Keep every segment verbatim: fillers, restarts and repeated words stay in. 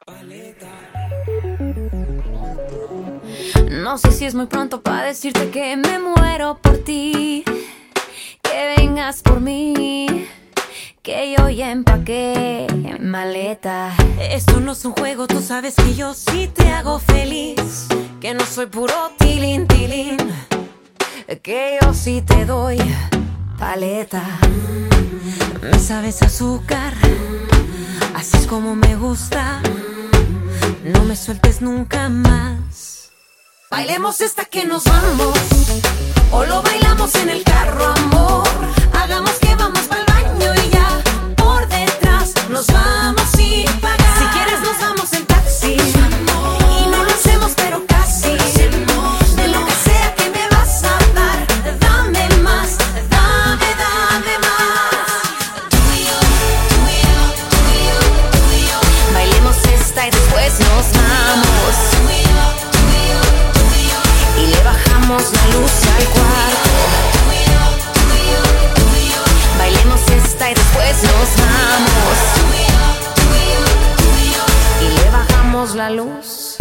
No sé si es muy pronto para decirte que me muero por ti, que vengas por mí, que yo ya empaqué maleta. Esto no es un juego, tú sabes que yo sí te hago feliz, que no soy puro tilín, tilín, que yo sí te doy paleta. Me sabes azúcar, así es como me gusta, no me sueltes nunca más. Bailemos hasta que nos vamos, o lo bailamos en el carro, amor. Hagamos que vamos pa'l baño y ya por detrás nos vamos sin pagar. Si quieres nos vamos en taxi y no lo hacemos pero casi. De lo que sea que me vas a dar, dame más, dame, dame más. Tú y yo, tú y yo, tú y yo, tú y yo. Bailemos esta y después nos vamos. Tú y yo, tú y yo, tú y yo. Y le bajamos la luz al cuarto. Tú y yo, tú y yo, tú y yo. Bailemos esta y después nos vamos. Tú y yo, tú y yo, tú y yo. Y le bajamos la luz.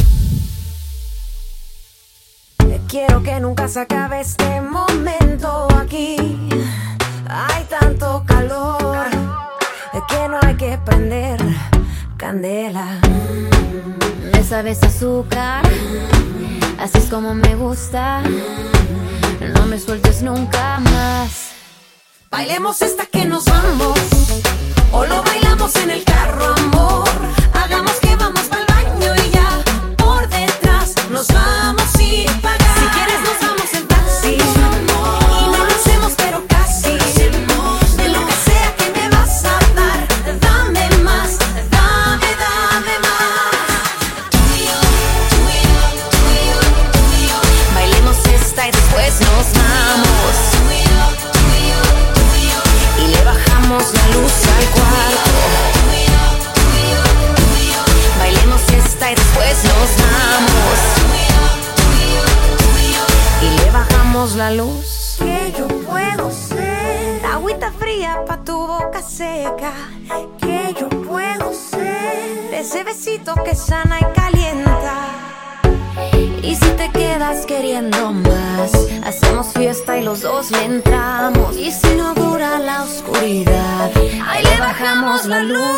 Quiero que nunca se acabe este momento aquí. Hay tanto calor que no hay que prender candela. Me sabes azúcar, así es como me gusta, no me sueltes nunca más. Bailemos hasta que nos vamos, o lo bailamos en el carro, amor. Hagamos que vamos pa'l baño y ya por detrás nos vamos sin pagar. Si quieres nos vamos en taxi y no lo hacemos pero casi. De lo que sea que me vas a dar, dame más, dame, dame más. Tú y yo, tú y yo, tú y yo, tú y yo. Bailemos esta y después nos vamos. Tú y yo, tú y yo, tú y yo. Y le bajamos la luz al cuarto. Tú y yo, tú y yo, tú y yo. Bailemos esta y después nos vamos. Tú y yo, tú y yo, tú y yo. Y le bajamos la luz. Que yo puedo ser Agüita fría pa' tu boca seca. que yo puedo ser Ese besito que sana y calienta. Y si te quedas queriendo más, hacemos fiesta y los dos le entramos. Y si no dura la oscuridad, ahí le bajamos la luz.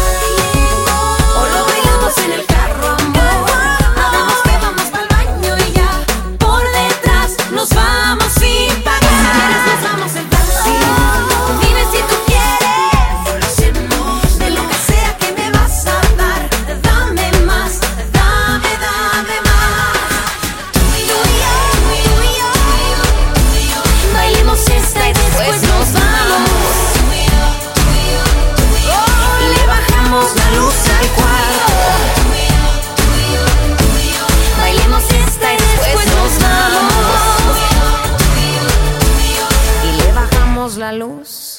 O lo bailamos en el carro, amor. Hagamos que vamos pa'l baño y ya por detrás nos vamos sin pagar. Si quieres nos vamos en taxi, dime si tú quieres. De lo que sea que me vas a dar, dame más, dame, dame más. Tú y yo, tú y yo, tú y yo. Bailemos esta y después nos vamos. Tú y yo, tú y yo, tú y yo. Y le bajamos la luz al cuarto. Tú y yo, tú y yo, tú y yo. Bailemos esta y después nos vamos. Tú y yo, tú y yo, tú y yo. Y le bajamos la luz.